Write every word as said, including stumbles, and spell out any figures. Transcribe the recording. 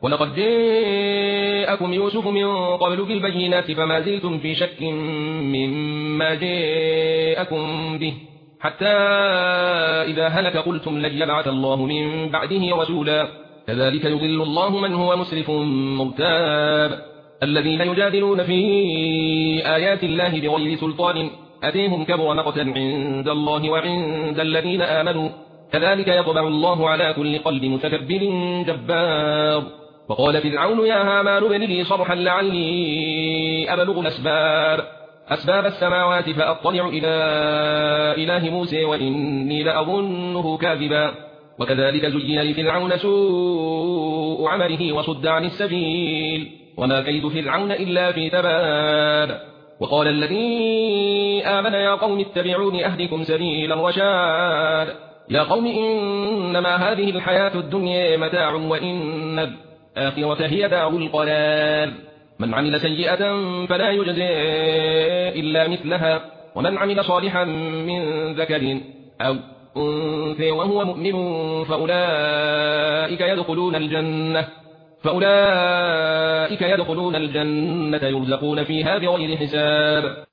ولقد جاءكم يوسف من قبل بالبينات فما زلتم في شك مما جاءكم به حتى إذا هلك قلتم لن يبعث الله من بعده رسولا كذلك يضل الله من هو مسرف مرتاب الذين يجادلون في آيات الله بغير سلطان أتيهم كبر مقتا عند الله وعند الذين آمنوا كذلك يطبع الله على كل قلب متكبر جبار وقال فرعون يا هامان ابن لي صرحا لعلي أبلغ الأسباب أسباب السماوات فأطلع إلى إله موسى وإني لأظنه كاذبا وكذلك زين لفرعون سوء عمله وصد عن السبيل وما كيد فرعون إلا في تباب وقال الذي آمن يا قوم اتبعون أهدكم سبيل الرشاد يا قوم إنما هذه الحياة الدنيا متاع وإن الآخرة هي دار القرار من عمل سيئة فلا يجزى إلا مثلها ومن عمل صالحا من ذكر أو أنثى وهو مؤمن فأولئك يدخلون الجنة فأولئك يدخلون الجنة يرزقون فيها بغير حساب